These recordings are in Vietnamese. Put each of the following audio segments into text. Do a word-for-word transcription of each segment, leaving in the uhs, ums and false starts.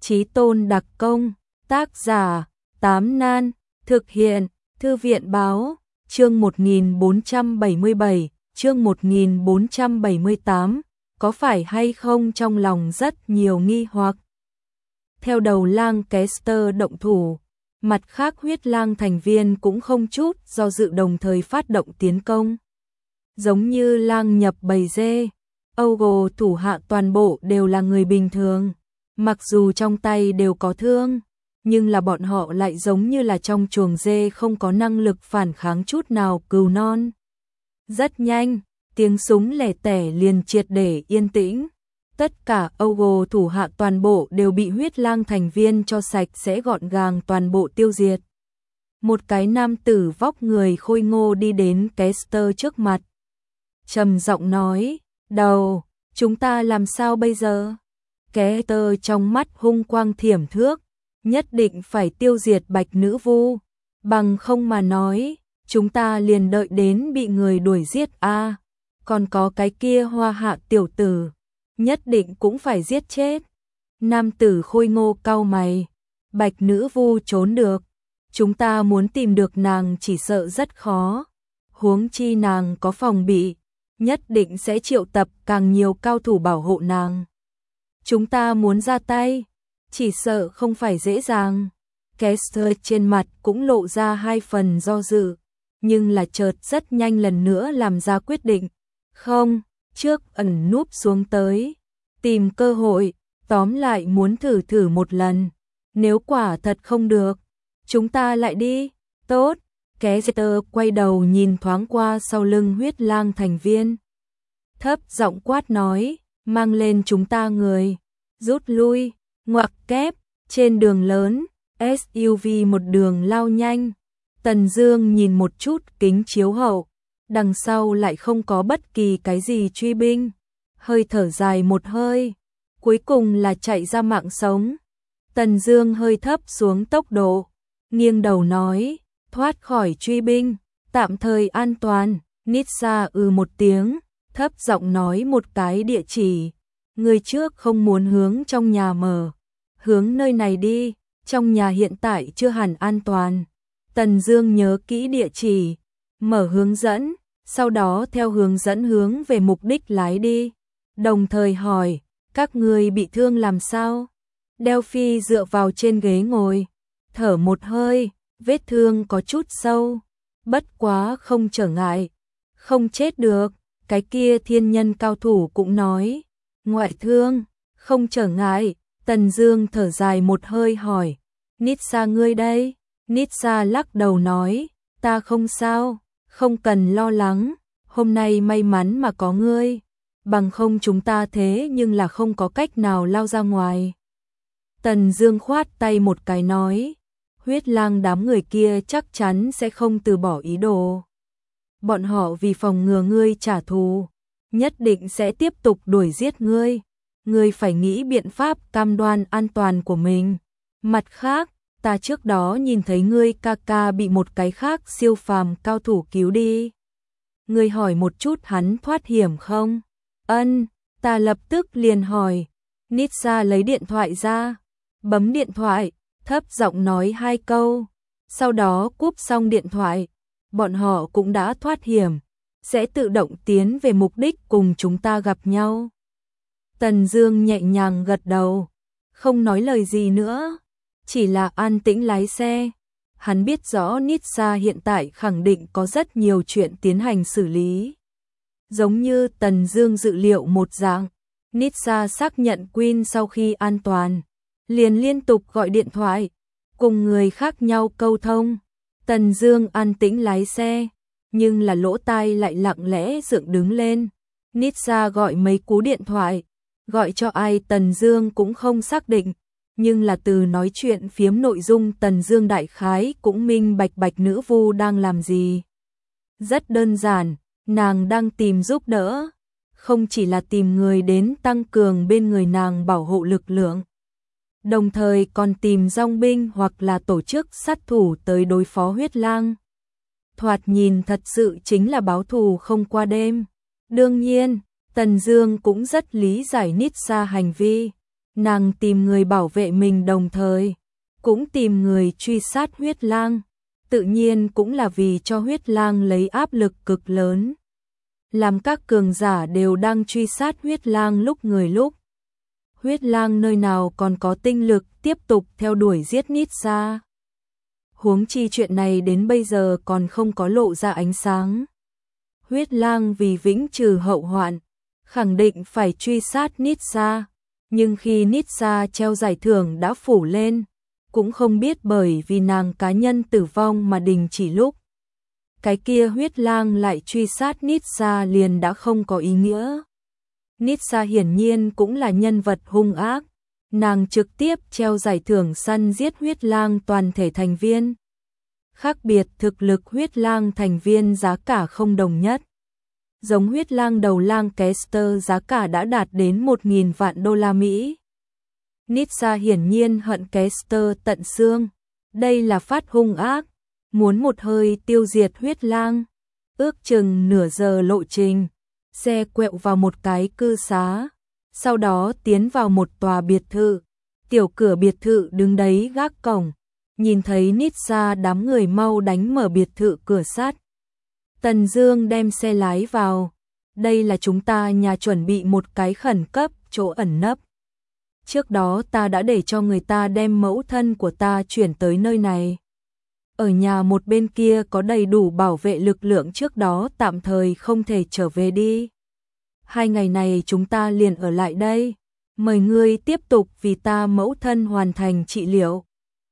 Chí tôn đặc công, tác giả, Tám Nan, thực hiện, Thư viện báo, chương một nghìn bốn trăm bảy mươi bảy, chương một nghìn bốn trăm bảy mươi tám, có phải hay không trong lòng rất nhiều nghi hoặc. Theo đầu lang Kester động thủ, mặt khác huyết lang thành viên cũng không chút do dự đồng thời phát động tiến công. Giống như lang nhập bầy dê, Ogo thủ hạ toàn bộ đều là người bình thường, mặc dù trong tay đều có thương, nhưng là bọn họ lại giống như là trong chuồng dê không có năng lực phản kháng chút nào cừu non. Rất nhanh, tiếng súng lẻ tẻ liền triệt để yên tĩnh. Tất cả Ogo thủ hạ toàn bộ đều bị huyết lang thành viên cho sạch sẽ gọn gàng toàn bộ tiêu diệt. Một cái nam tử vóc người khôi ngô đi đến Kester trước mặt. Trầm giọng nói, đầu, chúng ta làm sao bây giờ? Kester trong mắt hung quang thiểm thước, nhất định phải tiêu diệt Bạch Nữ Vu, bằng không mà nói, chúng ta liền đợi đến bị người đuổi giết a. À, còn có cái kia Hoa Hạ tiểu tử, nhất định cũng phải giết chết. Nam tử khôi ngô cau mày, Bạch Nữ Vu trốn được, chúng ta muốn tìm được nàng chỉ sợ rất khó, huống chi nàng có phòng bị, nhất định sẽ triệu tập càng nhiều cao thủ bảo hộ nàng. Chúng ta muốn ra tay, chỉ sợ không phải dễ dàng. Kester trên mặt cũng lộ ra hai phần do dự, nhưng là chợt rất nhanh lần nữa làm ra quyết định. Không, trước ẩn núp xuống tới, tìm cơ hội, tóm lại muốn thử thử một lần. Nếu quả thật không được, chúng ta lại đi. Tốt, Kester quay đầu nhìn thoáng qua sau lưng huyết lang thành viên. Thấp giọng quát nói, mang lên chúng ta người, rút lui, ngoặc kép, trên đường lớn, ét u vê một đường lao nhanh. Tần Dương nhìn một chút kính chiếu hậu, đằng sau lại không có bất kỳ cái gì truy binh, hơi thở dài một hơi, cuối cùng là chạy ra mạng sống. Tần Dương hơi thấp xuống tốc độ, nghiêng đầu nói, thoát khỏi truy binh, tạm thời an toàn. Nitsa ư một tiếng, thấp giọng nói một cái địa chỉ, người trước không muốn hướng trong nhà mở, hướng nơi này đi, trong nhà hiện tại chưa hẳn an toàn. Tần Dương nhớ kỹ địa chỉ, mở hướng dẫn, sau đó theo hướng dẫn hướng về mục đích lái đi, đồng thời hỏi, các ngươi bị thương làm sao? Delphi dựa vào trên ghế ngồi, thở một hơi, vết thương có chút sâu, bất quá không trở ngại, không chết được. Cái kia thiên nhân cao thủ cũng nói, ngoại thương, không trở ngại. Tần Dương thở dài một hơi hỏi, Nitsa ngươi đây? Nitsa lắc đầu nói, ta không sao, không cần lo lắng, hôm nay may mắn mà có ngươi, bằng không chúng ta thế nhưng là không có cách nào lao ra ngoài. Tần Dương khoát tay một cái nói, huyết lang đám người kia chắc chắn sẽ không từ bỏ ý đồ. Bọn họ vì phòng ngừa ngươi trả thù, nhất định sẽ tiếp tục đuổi giết ngươi. Ngươi phải nghĩ biện pháp cam đoan an toàn của mình. Mặt khác, ta trước đó nhìn thấy ngươi ca ca bị một cái khác siêu phàm cao thủ cứu đi. Ngươi hỏi một chút hắn thoát hiểm không? Ân, ta lập tức liền hỏi. Nitsa lấy điện thoại ra, bấm điện thoại, thấp giọng nói hai câu, sau đó cúp xong điện thoại. Bọn họ cũng đã thoát hiểm, sẽ tự động tiến về mục đích cùng chúng ta gặp nhau. Tần Dương nhẹ nhàng gật đầu, không nói lời gì nữa, chỉ là an tĩnh lái xe. Hắn biết rõ Nitsa hiện tại khẳng định có rất nhiều chuyện tiến hành xử lý. Giống như Tần Dương dự liệu một dạng, Nitsa xác nhận Queen sau khi an toàn, liền liên tục gọi điện thoại, cùng người khác nhau câu thông. Tần Dương an tĩnh lái xe, nhưng là lỗ tai lại lặng lẽ dựng đứng lên. Nitsa gọi mấy cú điện thoại, gọi cho ai Tần Dương cũng không xác định, nhưng là từ nói chuyện phiếm nội dung Tần Dương đại khái cũng minh bạch Bạch Nữ Vu đang làm gì. Rất đơn giản, nàng đang tìm giúp đỡ, không chỉ là tìm người đến tăng cường bên người nàng bảo hộ lực lượng, đồng thời còn tìm dòng binh hoặc là tổ chức sát thủ tới đối phó huyết lang. Thoạt nhìn thật sự chính là báo thù không qua đêm. Đương nhiên, Tần Dương cũng rất lý giải Nitsa hành vi, Nàng tìm người bảo vệ mình đồng thời cũng tìm người truy sát huyết lang, tự nhiên cũng là vì cho huyết lang lấy áp lực cực lớn. Làm các cường giả đều đang truy sát huyết lang lúc người lúc. Huyết lang nơi nào còn có tinh lực tiếp tục theo đuổi giết Nitsa. Huống chi chuyện này đến bây giờ còn không có lộ ra ánh sáng. Huyết lang vì vĩnh trừ hậu hoạn, khẳng định phải truy sát Nitsa. Nhưng khi Nitsa treo giải thưởng đã phủ lên, cũng không biết bởi vì nàng cá nhân tử vong mà đình chỉ lúc. Cái kia huyết lang lại truy sát Nitsa liền đã không có ý nghĩa. Nitsa hiển nhiên cũng là nhân vật hung ác, nàng trực tiếp treo giải thưởng săn giết huyết lang toàn thể thành viên. Khác biệt thực lực huyết lang thành viên giá cả không đồng nhất. Giống huyết lang đầu lang Kester giá cả đã đạt đến một nghìn vạn đô la Mỹ. Nitsa hiển nhiên hận Kester tận xương, đây là phát hung ác, muốn một hơi tiêu diệt huyết lang. Ước chừng nửa giờ lộ trình, xe quẹo vào một cái cư xá, sau đó tiến vào một tòa biệt thự. Tiểu cửa biệt thự đứng đấy gác cổng, nhìn thấy Nitsa đám người mau đánh mở biệt thự cửa sắt. Tần Dương đem xe lái vào, đây là chúng ta nhà chuẩn bị một cái khẩn cấp chỗ ẩn nấp. Trước đó ta đã để cho người ta đem mẫu thân của ta chuyển tới nơi này. Ở nhà một bên kia có đầy đủ bảo vệ lực lượng trước đó tạm thời không thể trở về đi. Hai ngày này chúng ta liền ở lại đây, mời ngươi tiếp tục vì ta mẫu thân hoàn thành trị liệu.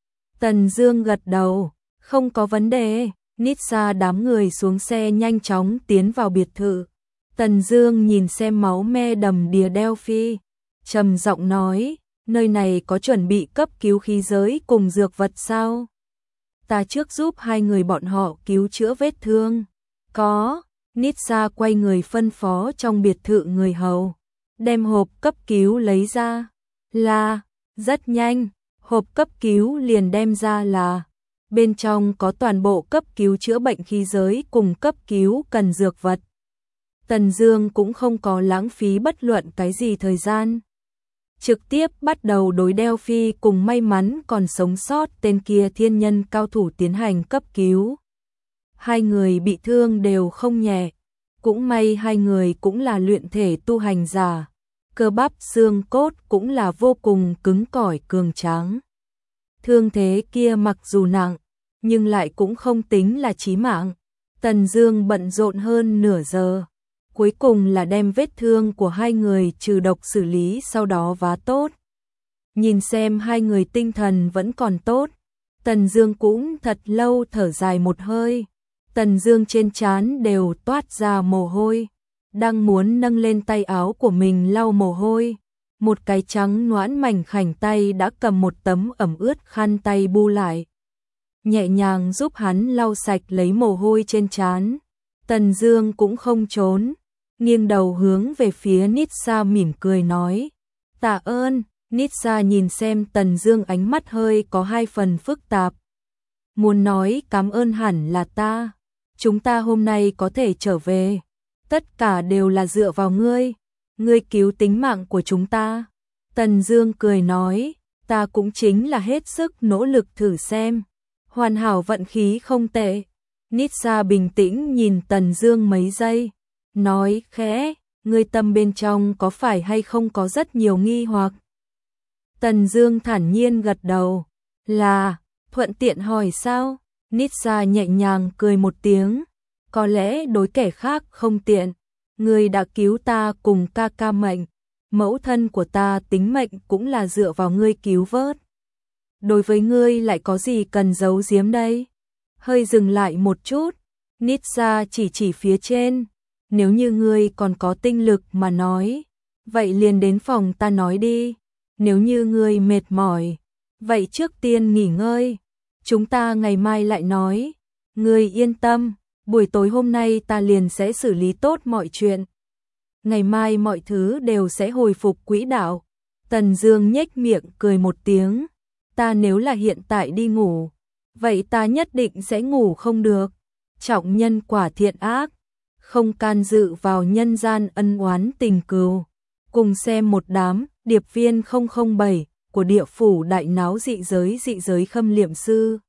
Tần Dương gật đầu, không có vấn đề. Nitsa đám người xuống xe nhanh chóng tiến vào biệt thự. Tần Dương nhìn xem máu me đầm đìa Delphi, trầm giọng nói, nơi này có chuẩn bị cấp cứu khí giới cùng dược vật sao? Ta trước giúp hai người bọn họ cứu chữa vết thương. Có. Nitsa quay người phân phó trong biệt thự người hầu, đem hộp cấp cứu lấy ra. Là, rất nhanh, hộp cấp cứu liền đem ra là, bên trong có toàn bộ cấp cứu chữa bệnh khí giới cùng cấp cứu cần dược vật. Tần Dương cũng không có lãng phí bất luận cái gì thời gian, trực tiếp bắt đầu đối Delphi cùng may mắn còn sống sót tên kia thiên nhân cao thủ tiến hành cấp cứu. Hai người bị thương đều không nhẹ, cũng may hai người cũng là luyện thể tu hành giả, cơ bắp xương cốt cũng là vô cùng cứng cỏi cường tráng. Thương thế kia mặc dù nặng, nhưng lại cũng không tính là chí mạng. Tần Dương bận rộn hơn nửa giờ, cuối cùng là đem vết thương của hai người trừ độc xử lý sau đó vá tốt. Nhìn xem hai người tinh thần vẫn còn tốt, Tần Dương cũng thật lâu thở dài một hơi. Tần Dương trên trán đều toát ra mồ hôi, đang muốn nâng lên tay áo của mình lau mồ hôi, một cái trắng nõn mảnh khảnh tay đã cầm một tấm ẩm ướt khăn tay bu lại, nhẹ nhàng giúp hắn lau sạch lấy mồ hôi trên trán. Tần Dương cũng không trốn, nghiêng đầu hướng về phía Nitsa mỉm cười nói, tạ ơn. Nitsa nhìn xem Tần Dương ánh mắt hơi có hai phần phức tạp, muốn nói cảm ơn hẳn là ta, chúng ta hôm nay có thể trở về, tất cả đều là dựa vào ngươi, ngươi cứu tính mạng của chúng ta. Tần Dương cười nói, ta cũng chính là hết sức nỗ lực thử xem, hoàn hảo vận khí không tệ. Nitsa bình tĩnh nhìn Tần Dương mấy giây, nói khẽ, ngươi tâm bên trong có phải hay không có rất nhiều nghi hoặc? Tần Dương thản nhiên gật đầu, là, thuận tiện hỏi sao? Nitsa nhẹ nhàng cười một tiếng, có lẽ đối kẻ khác không tiện, ngươi đã cứu ta cùng ca ca mệnh, mẫu thân của ta tính mệnh cũng là dựa vào ngươi cứu vớt. Đối với ngươi lại có gì cần giấu giếm đây? Hơi dừng lại một chút, Nitsa chỉ chỉ phía trên, nếu như ngươi còn có tinh lực mà nói, vậy liền đến phòng ta nói đi, nếu như ngươi mệt mỏi, vậy trước tiên nghỉ ngơi, chúng ta ngày mai lại nói, ngươi yên tâm, buổi tối hôm nay ta liền sẽ xử lý tốt mọi chuyện. Ngày mai mọi thứ đều sẽ hồi phục quỹ đạo. Tần Dương nhếch miệng cười một tiếng, ta nếu là hiện tại đi ngủ, vậy ta nhất định sẽ ngủ không được. Trọng nhân quả thiện ác, không can dự vào nhân gian ân oán tình cừu. Cùng xem một đám điệp viên không không bảy của địa phủ đại náo dị giới dị giới khâm liệm sư.